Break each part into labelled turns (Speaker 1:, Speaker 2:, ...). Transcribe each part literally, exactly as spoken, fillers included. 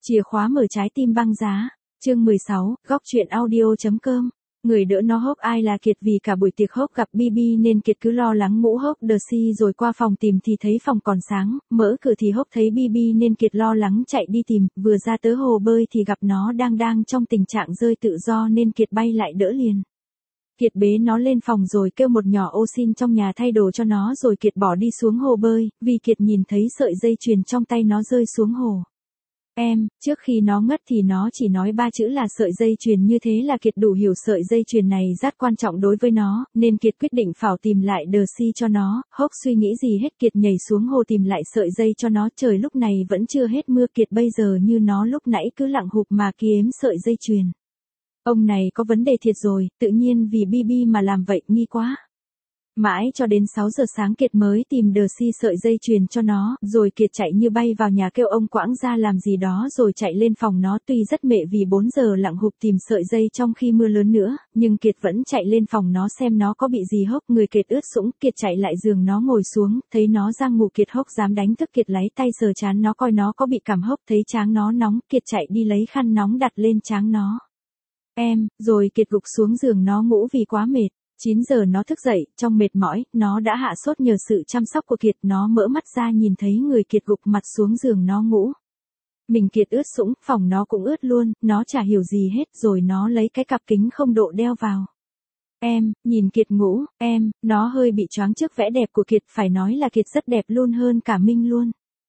Speaker 1: Chìa khóa mở trái tim băng giá. Chương mười sáu, góc truyện audio.com. Người đỡ nó hốc ai là Kiệt, vì cả buổi tiệc hốc gặp Bi Bi nên Kiệt cứ lo lắng ngủ hốc đờ si rồi qua phòng tìm thì thấy phòng còn sáng, mở cửa thì hốc thấy Bi Bi nên Kiệt lo lắng chạy đi tìm, vừa ra tới hồ bơi thì gặp nó đang đang trong tình trạng rơi tự do nên Kiệt bay lại đỡ liền. Kiệt bế nó lên phòng rồi kêu một nhỏ ô xin trong nhà thay đồ cho nó rồi Kiệt bỏ đi xuống hồ bơi, vì Kiệt nhìn thấy sợi dây chuyền trong tay nó rơi xuống hồ. Em, trước khi nó ngất thì nó chỉ nói ba chữ là sợi dây chuyền, như thế là Kiệt đủ hiểu sợi dây chuyền này rất quan trọng đối với nó, nên Kiệt quyết định phải tìm lại đờ si cho nó. Hốc suy nghĩ gì hết, Kiệt nhảy xuống hồ tìm lại sợi dây cho nó. Trời lúc này vẫn chưa hết mưa, Kiệt bây giờ như nó lúc nãy cứ lặng hụp mà kiếm sợi dây chuyền. Ông này có vấn đề thiệt rồi, tự nhiên vì Bi Bi mà làm vậy, nghi quá. Mãi cho đến sáu giờ sáng Kiệt mới tìm đờ si sợi dây chuyền cho nó, rồi Kiệt chạy như bay vào nhà kêu ông Quãng ra làm gì đó rồi chạy lên phòng nó. Tuy rất mệt vì bốn giờ lặng hụp tìm sợi dây trong khi mưa lớn nữa, nhưng Kiệt vẫn chạy lên phòng nó xem nó có bị gì. Hốc người Kiệt ướt sũng, Kiệt chạy lại giường nó ngồi xuống, thấy nó đang ngủ. Kiệt hốc dám đánh thức Kiệt lấy tay sờ trán nó coi nó có bị cảm. Hốc thấy trán nó nóng, Kiệt chạy đi lấy khăn nóng đặt lên trán nó. Em, rồi Kiệt gục xuống giường nó ngủ vì quá mệt. chín giờ nó thức dậy, trong mệt mỏi, nó đã hạ sốt nhờ sự chăm sóc của Kiệt. Nó mở mắt ra nhìn thấy người Kiệt gục mặt xuống giường nó ngủ. Mình Kiệt ướt sũng, phòng nó cũng ướt luôn, nó chả hiểu gì hết rồi nó lấy cái cặp kính không độ đeo vào. Em, nhìn Kiệt ngủ, em, nó hơi bị choáng trước vẻ đẹp của Kiệt, phải nói là Kiệt rất đẹp luôn, hơn cả Minh luôn.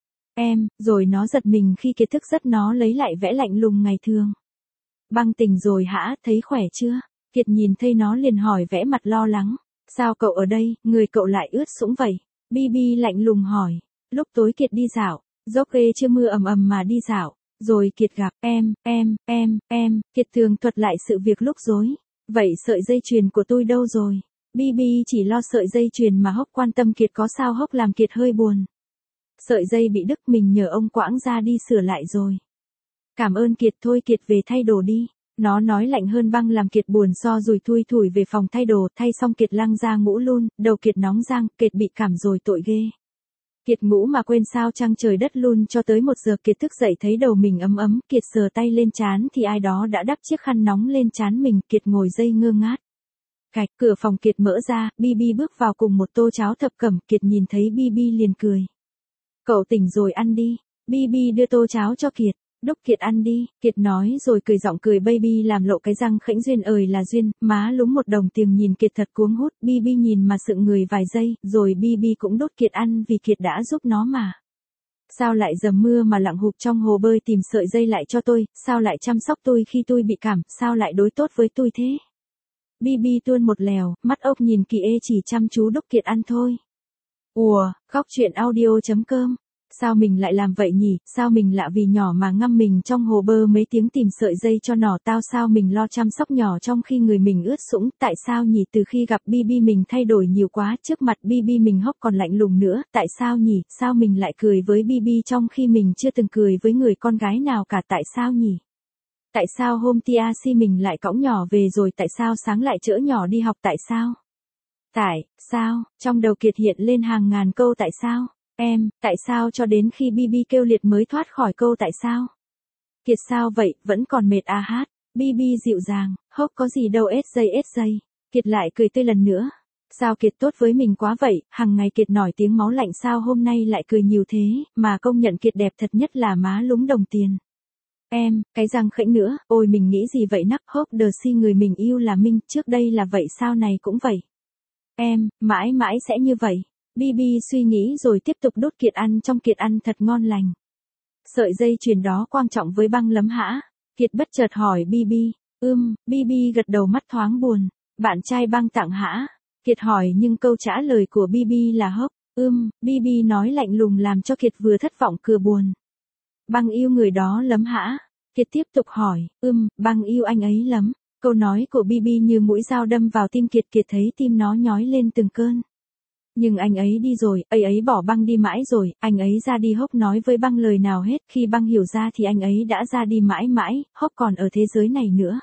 Speaker 1: Em, rồi nó giật mình khi Kiệt thức giấc, nó lấy lại vẻ lạnh lùng ngày thường. Băng tỉnh rồi hả, thấy khỏe chưa? Kiệt nhìn thấy nó liền hỏi vẻ mặt lo lắng. Sao cậu ở đây, người cậu lại ướt sũng vậy? Bi Bi lạnh lùng hỏi. Lúc tối Kiệt đi dạo, dốc ghê chưa mưa ầm ầm mà đi dạo. Rồi Kiệt gặp em, em, em, em, Kiệt tường thuật lại sự việc lúc dối. Vậy sợi dây chuyền của tôi đâu rồi? Bi Bi chỉ lo sợi dây chuyền mà Hốc quan tâm Kiệt có sao. Hốc làm Kiệt hơi buồn. Sợi dây bị đứt, mình nhờ ông Quãng ra đi sửa lại rồi. Cảm ơn Kiệt, thôi Kiệt về thay đồ đi. Nó nói lạnh hơn băng làm Kiệt buồn, so rùi thui thủi về phòng thay đồ. Thay xong Kiệt lăng ra ngủ luôn, đầu Kiệt nóng rang, Kiệt bị cảm rồi tội ghê. Kiệt ngủ mà quên sao trăng trời đất luôn, cho tới một giờ Kiệt thức dậy thấy đầu mình ấm ấm. Kiệt sờ tay lên trán thì ai đó đã đắp chiếc khăn nóng lên trán mình. Kiệt ngồi dây ngơ ngác. Cạch, cửa phòng Kiệt mở ra, Bi Bi bước vào cùng một tô cháo thập cẩm. Kiệt nhìn thấy Bi Bi liền cười. Cậu tỉnh rồi, ăn đi. Bi Bi đưa tô cháo cho Kiệt. Đốc Kiệt ăn đi, Kiệt nói rồi cười giọng cười baby làm lộ cái răng khểnh. Duyên ơi là duyên, má lúm một đồng tiền nhìn Kiệt thật cuống hút. Bi Bi nhìn mà sững người vài giây, rồi Bi Bi cũng đốt Kiệt ăn vì Kiệt đã giúp nó mà. Sao lại dầm mưa mà lặng hụp trong hồ bơi tìm sợi dây lại cho tôi, sao lại chăm sóc tôi khi tôi bị cảm, sao lại đối tốt với tôi thế? Bi Bi tuôn một lèo, mắt ốc nhìn kỳ ê chỉ chăm chú đốc Kiệt ăn thôi. Ùa, góc truyện audio.com. Sao mình lại làm vậy nhỉ, sao mình lạ vì nhỏ mà ngâm mình trong hồ bơ mấy tiếng tìm sợi dây cho nó tao. Sao mình lo chăm sóc nhỏ trong khi người mình ướt sũng, tại sao nhỉ? Từ khi gặp Bi Bi mình thay đổi nhiều quá, trước mặt Bi Bi mình Hốc còn lạnh lùng nữa, tại sao nhỉ? Sao mình lại cười với Bi Bi trong khi mình chưa từng cười với người con gái nào cả, tại sao nhỉ? Tại sao hôm tia si mình lại cõng nhỏ về rồi, tại sao sáng lại chở nhỏ đi học, tại sao? Tại sao, trong đầu Kiệt hiện lên hàng ngàn câu tại sao. Em, tại sao cho đến khi Bi Bi kêu liệt mới thoát khỏi câu tại sao? Kiệt sao vậy, vẫn còn mệt à hát? Bi Bi dịu dàng, Hốc có gì đâu, ết dây ết dây. Kiệt lại cười tươi lần nữa. Sao Kiệt tốt với mình quá vậy, hằng ngày Kiệt nổi tiếng máu lạnh, sao hôm nay lại cười nhiều thế, mà công nhận Kiệt đẹp thật nhất là má lúm đồng tiền. Em, cái răng khểnh nữa, ôi mình nghĩ gì vậy nắc? Hốc đờ si người mình yêu là Minh, trước đây là vậy sao này cũng vậy. Em, mãi mãi sẽ như vậy. Bi Bi suy nghĩ rồi tiếp tục đốt Kiệt ăn, trong Kiệt ăn thật ngon lành. Sợi dây chuyền đó quan trọng với băng lắm hả? Kiệt bất chợt hỏi Bi Bi. Ưm, Bi Bi gật đầu mắt thoáng buồn. Bạn trai băng tặng hả? Kiệt hỏi nhưng câu trả lời của Bi Bi là Hốc. Ưm, Bi Bi nói lạnh lùng làm cho Kiệt vừa thất vọng vừa buồn. Băng yêu người đó lắm hả? Kiệt tiếp tục hỏi. Ưm, băng yêu anh ấy lắm. Câu nói của Bi Bi như mũi dao đâm vào tim Kiệt. Kiệt thấy tim nó nhói lên từng cơn. Nhưng anh ấy đi rồi, ấy ấy bỏ băng đi mãi rồi, anh ấy ra đi. Hốc nói với băng lời nào hết, khi băng hiểu ra thì anh ấy đã ra đi mãi mãi, Hốc còn ở thế giới này nữa.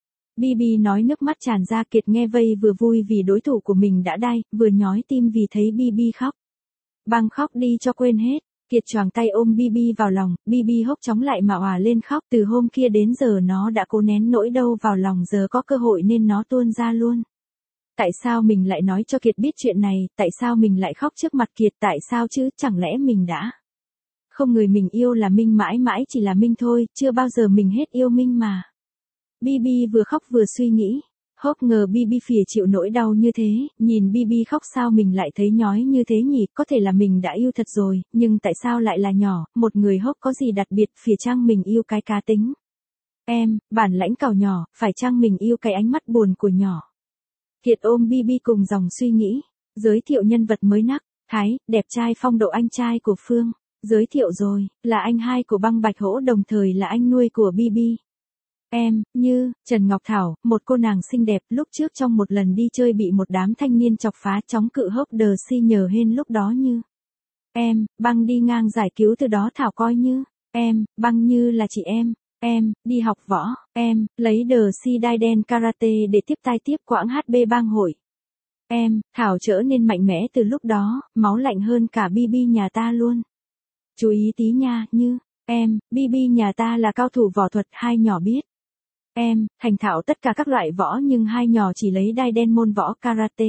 Speaker 1: Bi Bi nói nước mắt tràn ra. Kiệt nghe vây vừa vui vì đối thủ của mình đã đai, vừa nhói tim vì thấy Bi Bi khóc. Băng khóc đi cho quên hết. Kiệt choàng tay ôm Bibi vào lòng, Bibi hốc chóng lại mà òa lên khóc, từ hôm kia đến giờ nó đã cố nén nỗi đau vào lòng, giờ có cơ hội nên nó tuôn ra luôn. Tại sao mình lại nói cho Kiệt biết chuyện này, tại sao mình lại khóc trước mặt Kiệt, tại sao chứ, chẳng lẽ mình đã không, người mình yêu là Minh, mãi mãi chỉ là Minh thôi, chưa bao giờ mình hết yêu Minh mà. Bibi vừa khóc vừa suy nghĩ. Hốc ngờ Bibi phìa chịu nỗi đau như thế, nhìn Bibi khóc sao mình lại thấy nhói như thế nhỉ, có thể là mình đã yêu thật rồi, nhưng tại sao lại là nhỏ, một người Hốc có gì đặc biệt, phìa chăng mình yêu cái cá tính. Em, bản lãnh cào nhỏ, phải chăng mình yêu cái ánh mắt buồn của nhỏ. Kiệt ôm Bibi cùng dòng suy nghĩ, giới thiệu nhân vật mới nắc, Thái, đẹp trai phong độ anh trai của Phương, giới thiệu rồi, là anh hai của Băng Bạch Hổ đồng thời là anh nuôi của Bibi. Em, Như, Trần Ngọc Thảo, một cô nàng xinh đẹp, lúc trước trong một lần đi chơi bị một đám thanh niên chọc phá, chóng cự Hốc đờ si nhờ hên lúc đó Như. Em, Băng đi ngang giải cứu, từ đó Thảo coi Như. Em, Băng Như là chị em. Em, đi học võ. Em, lấy đờ si đai đen karate để tiếp tai tiếp quãng hát bê bang hội. Em, Thảo trở nên mạnh mẽ từ lúc đó, máu lạnh hơn cả Bibi nhà ta luôn. Chú ý tí nha, Như. Em, Bibi nhà ta là cao thủ võ thuật, hai nhỏ biết. Em, thành thạo tất cả các loại võ nhưng hai nhỏ chỉ lấy đai đen môn võ karate.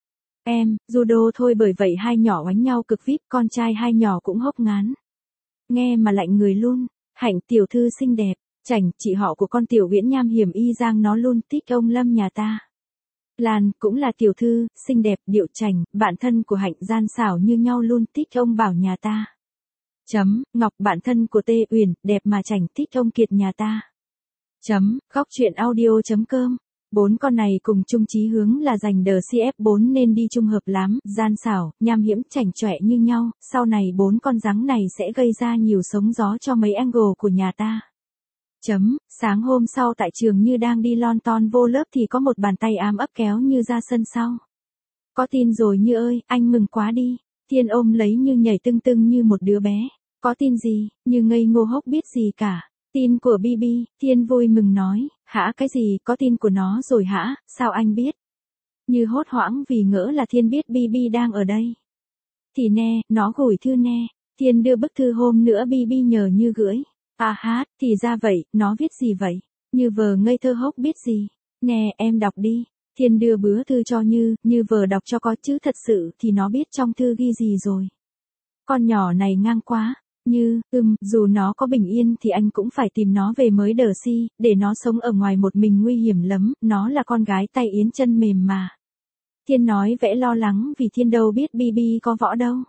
Speaker 1: Em, judo thôi, bởi vậy hai nhỏ oánh nhau cực vip, con trai hai nhỏ cũng hốc ngán. Nghe mà lạnh người luôn. Hạnh tiểu thư xinh đẹp, Chảnh, chị họ của con tiểu Viễn nham hiểm y giang nó luôn thích ông Lâm nhà ta. Lan, cũng là tiểu thư, xinh đẹp, điệu Chảnh, bạn thân của Hạnh gian xảo như nhau luôn thích ông Bảo nhà ta. Chấm, Ngọc, bạn thân của Tê Uyển, đẹp mà Chảnh thích ông Kiệt nhà ta. Chấm, góc truyện audio.com. Bốn con này cùng chung chí hướng là giành đờ xê ép bốn nên đi chung hợp lắm, gian xảo, nham hiểm, chảnh chọe như nhau, sau này bốn con rắn này sẽ gây ra nhiều sóng gió cho mấy angle của nhà ta. Chấm, sáng hôm sau tại trường Như đang đi lon ton vô lớp thì có một bàn tay ám ấp kéo Như ra sân sau. Có tin rồi Như ơi, anh mừng quá đi. Thiên ôm lấy Như nhảy tưng tưng như một đứa bé. Có tin gì, Như ngây ngô hốc biết gì cả. Tin của Bibi, Thiên vui mừng nói, hả cái gì, có tin của nó rồi hả, sao anh biết? Như hốt hoảng vì ngỡ là Thiên biết Bibi đang ở đây. Thì nè, nó gửi thư nè, Thiên đưa bức thư hôm nữa Bibi nhờ Như gửi. À hát, thì ra vậy, nó viết gì vậy? Như vờ ngây thơ hốc biết gì? Nè, em đọc đi. Thiên đưa bứa thư cho Như, Như vờ đọc cho có chứ thật sự thì nó biết trong thư ghi gì rồi. Con nhỏ này ngang quá. Như, ừm, dù nó có bình yên thì anh cũng phải tìm nó về mới đờ si, để nó sống ở ngoài một mình nguy hiểm lắm, nó là con gái tay yến chân mềm mà. Thiên nói vẽ lo lắng vì Thiên đâu biết Bibi có võ đâu.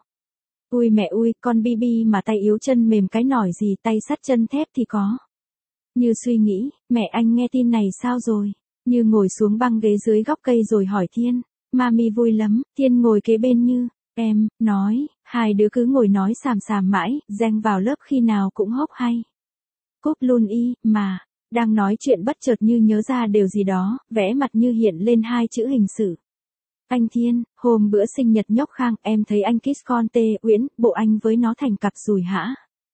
Speaker 1: Ui mẹ ui, con Bibi mà tay yếu chân mềm cái nỏi gì, tay sắt chân thép thì có. Như suy nghĩ, mẹ anh nghe tin này sao rồi? Như ngồi xuống băng ghế dưới góc cây rồi hỏi Thiên. Mami vui lắm, Thiên ngồi kế bên Như. Em, nói, hai đứa cứ ngồi nói xàm xàm mãi, Giang vào lớp khi nào cũng hốc hay. Cúp luôn y, mà, đang nói chuyện bất chợt Như nhớ ra điều gì đó, vẽ mặt Như hiện lên hai chữ hình sự. Anh Thiên, hôm bữa sinh nhật nhóc Khang, em thấy anh kiss con Tê Uyển, bộ anh với nó thành cặp rồi hả?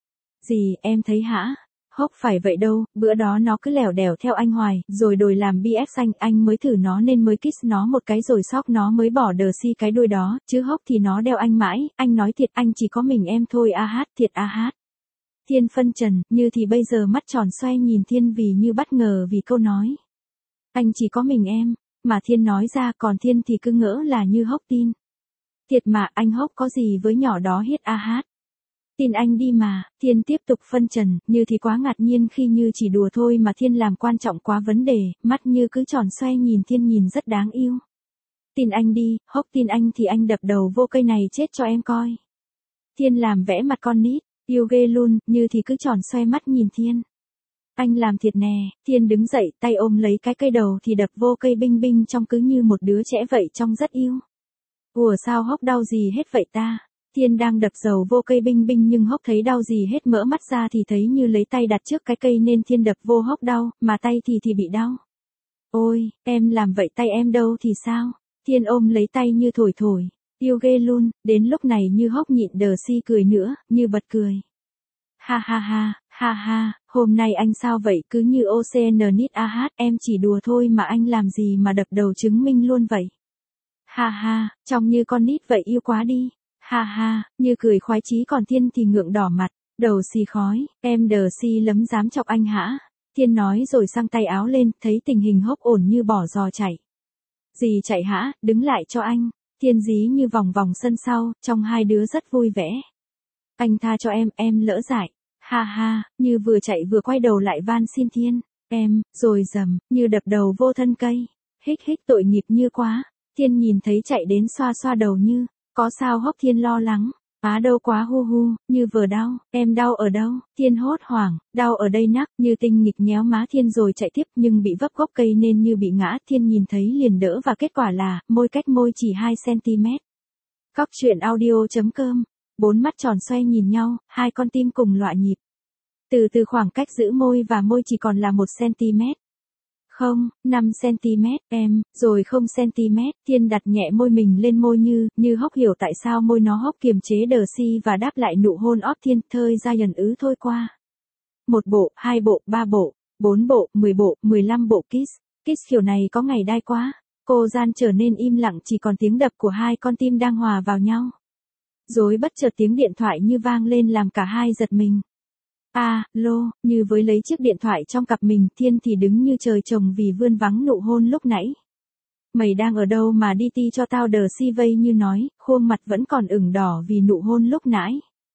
Speaker 1: Gì, em thấy hả? Hốc phải vậy đâu, bữa đó nó cứ lẻo đẻo theo anh hoài, rồi đòi làm bê ép anh, anh mới thử nó nên mới kiss nó một cái rồi sóc nó mới bỏ đờ si cái đuôi đó, chứ Hốc thì nó đeo anh mãi, anh nói thiệt anh chỉ có mình em thôi a hát, thiệt a hát. Thiên phân trần, Như thì bây giờ mắt tròn xoay nhìn Thiên vì Như bất ngờ vì câu nói. Anh chỉ có mình em, mà Thiên nói ra còn Thiên thì cứ ngỡ là Như Hốc tin. Thiệt mà anh Hốc có gì với nhỏ đó hết a hát. Tin anh đi mà, Thiên tiếp tục phân trần, Như thì quá ngạc nhiên khi Như chỉ đùa thôi mà Thiên làm quan trọng quá vấn đề, mắt Như cứ tròn xoay nhìn Thiên nhìn rất đáng yêu. Tin anh đi, Hốc tin anh thì anh đập đầu vô cây này chết cho em coi. Thiên làm vẽ mặt con nít, yêu ghê luôn, Như thì cứ tròn xoay mắt nhìn Thiên. Anh làm thiệt nè, Thiên đứng dậy tay ôm lấy cái cây đầu thì đập vô cây binh binh trong cứ như một đứa trẻ vậy trong rất yêu. Ủa sao Hốc đau gì hết vậy ta? Thiên đang đập dầu vô cây binh binh nhưng Hốc thấy đau gì hết mở mắt ra thì thấy Như lấy tay đặt trước cái cây nên Thiên đập vô Hốc đau, mà tay thì thì bị đau. Ôi, em làm vậy tay em đâu thì sao? Thiên ôm lấy tay Như thổi thổi, yêu ghê luôn, đến lúc này Như Hốc nhịn đờ si cười nữa, Như bật cười. Ha ha ha, ha ha, hôm nay anh sao vậy cứ như ô xê en nít a hát em chỉ đùa thôi mà anh làm gì mà đập đầu chứng minh luôn vậy. Ha ha, trông như con nít vậy yêu quá đi. Ha ha, như cười khoái chí còn Thiên thì ngượng đỏ mặt, đầu xì khói, em đờ si lấm dám chọc anh hả? Thiên nói rồi sang tay áo lên, thấy tình hình hốc ổn như bỏ giò chạy. Gì chạy hả, đứng lại cho anh. Thiên dí như vòng vòng sân sau, trong hai đứa rất vui vẻ. Anh tha cho em, em lỡ dại. Ha ha, như vừa chạy vừa quay đầu lại van xin Thiên. Em, rồi dầm, như đập đầu vô thân cây. Hích hích tội nghiệp như quá. Thiên nhìn thấy chạy đến xoa xoa đầu như. Có sao hốc? Thiên lo lắng. Á đâu quá hu hu, như vừa đau, em đau ở đâu? Thiên hốt hoảng, đau ở đây nắc, như tinh nghịch nhéo má Thiên rồi chạy tiếp nhưng bị vấp gốc cây nên như bị ngã. Thiên nhìn thấy liền đỡ và kết quả là, môi cách môi chỉ hai xăng-ti-mét. Góc truyện audio.com, bốn mắt tròn xoay nhìn nhau, hai con tim cùng loạn nhịp. Từ từ khoảng cách giữa môi và môi chỉ còn là một xăng-ti-mét. Không, năm xăng-ti-mét, em, rồi không xăng-ti-mét, Thiên đặt nhẹ môi mình lên môi như, như hốc hiểu tại sao môi nó hốc kiềm chế đờ si và đáp lại nụ hôn óp Thiên, thơi ra dần ứ thôi qua. Một bộ, hai bộ, ba bộ, bốn bộ, mười bộ, mười lăm bộ kiss, kiss kiểu này có ngày đai quá, cô gian trở nên im lặng chỉ còn tiếng đập của hai con tim đang hòa vào nhau. Rồi bất chợt tiếng điện thoại như vang lên làm cả hai giật mình. À, lô, như với lấy chiếc điện thoại trong cặp mình, Thiên thì đứng như trời trồng vì vươn vắng nụ hôn lúc nãy. Mày đang ở đâu mà đi ti cho tao đờ si vây như nói, khuôn mặt vẫn còn ửng đỏ vì nụ hôn lúc nãy.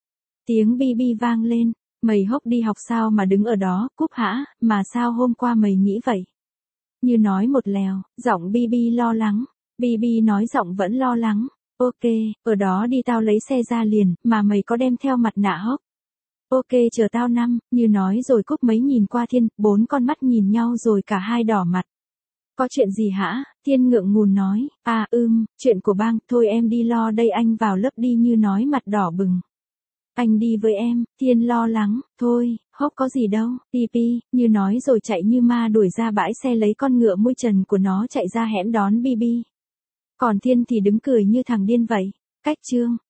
Speaker 1: Tiếng bi bi vang lên, mày hốc đi học sao mà đứng ở đó, cúp hả, mà sao hôm qua mày nghĩ vậy? Như nói một lèo, giọng bi bi lo lắng, bi bi nói giọng vẫn lo lắng, ok, ở đó đi tao lấy xe ra liền, mà mày có đem theo mặt nạ hốc? Ok chờ tao năm, như nói rồi cúp mấy nhìn qua Thiên, bốn con mắt nhìn nhau rồi cả hai đỏ mặt. Có chuyện gì hả? Thiên ngượng ngùn nói, à ưm, chuyện của bang, thôi em đi lo đây anh vào lớp đi như nói mặt đỏ bừng. Anh đi với em, Thiên lo lắng, thôi, hốc có gì đâu, pi pi, như nói rồi chạy như ma đuổi ra bãi xe lấy con ngựa mui trần của nó chạy ra hẻm đón bi bi. Còn Thiên thì đứng cười như thằng điên vậy. Cách chương.